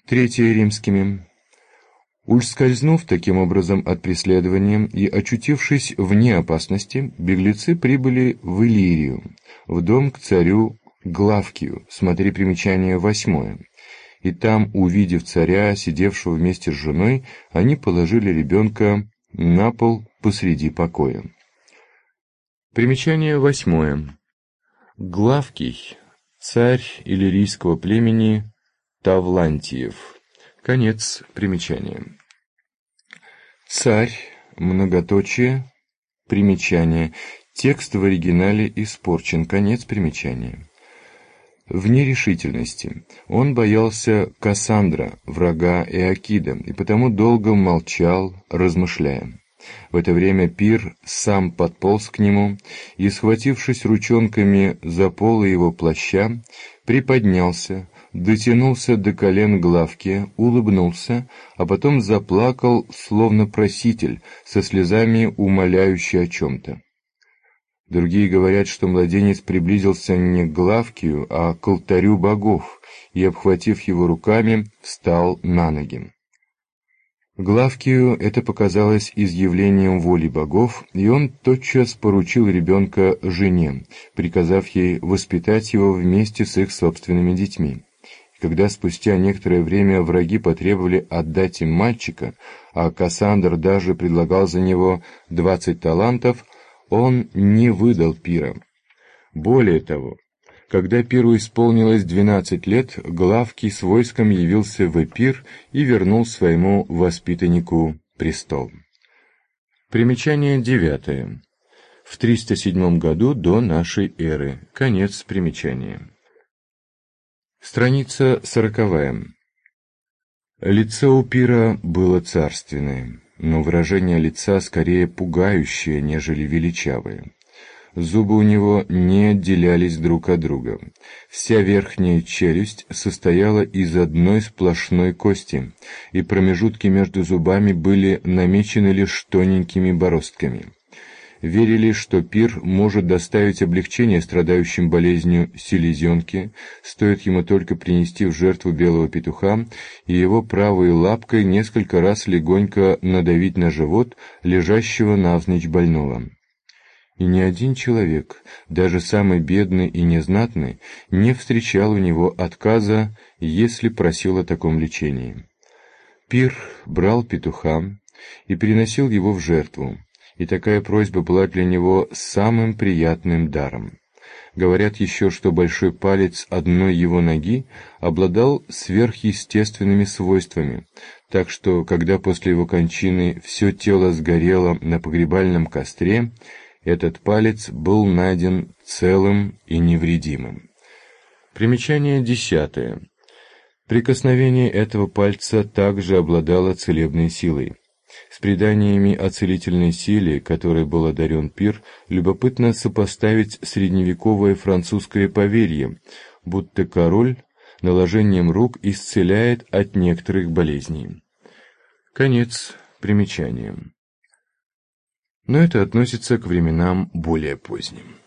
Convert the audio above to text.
Третье римскими. Ускользнув таким образом от преследования и очутившись вне опасности, беглецы прибыли в Иллирию, в дом к царю Главкию, смотри примечание 8. И там, увидев царя, сидевшего вместе с женой, они положили ребенка на пол посреди покоя. Примечание 8. Главкий, царь иллирийского племени Тавлантиев. Конец примечания. Царь, многоточие, примечание. Текст в оригинале испорчен. Конец примечания. В нерешительности. Он боялся Кассандра, врага Эакида, и потому долго молчал, размышляя. В это время Пир сам подполз к нему и, схватившись ручонками за полы его плаща, приподнялся, дотянулся до колен Главки, улыбнулся, а потом заплакал, словно проситель, со слезами умоляющий о чем-то. Другие говорят, что младенец приблизился не к Главкию, а к алтарю богов, и, обхватив его руками, встал на ноги. Главкию это показалось изъявлением воли богов, и он тотчас поручил ребенка жене, приказав ей воспитать его вместе с их собственными детьми. И когда спустя некоторое время враги потребовали отдать им мальчика, а Кассандр даже предлагал за него 20 талантов, он не выдал Пира. Более того, когда Пиру исполнилось 12 лет, Главкий с войском явился в Эпир и вернул своему воспитаннику престол. Примечание 9. В 307 году до нашей эры. Конец примечания. Страница 40. Лицо у Пира было царственное, но выражение лица скорее пугающее, нежели величавое. Зубы у него не отделялись друг от друга. Вся верхняя челюсть состояла из одной сплошной кости, и промежутки между зубами были намечены лишь тоненькими бороздками. Верили, что Пир может доставить облегчение страдающим болезнью селезенки, стоит ему только принести в жертву белого петуха и его правой лапкой несколько раз легонько надавить на живот лежащего навзничь больного. И ни один человек, даже самый бедный и незнатный, не встречал у него отказа, если просил о таком лечении. Пир брал петуха и приносил его в жертву, и такая просьба была для него самым приятным даром. Говорят еще, что большой палец одной его ноги обладал сверхъестественными свойствами, так что, когда после его кончины все тело сгорело на погребальном костре, этот палец был найден целым и невредимым. Примечание 10. Прикосновение этого пальца также обладало целебной силой. С преданиями о целительной силе, которой был одарен Пир, любопытно сопоставить средневековое французское поверье, будто король наложением рук исцеляет от некоторых болезней. Конец примечания. Но это относится к временам более поздним.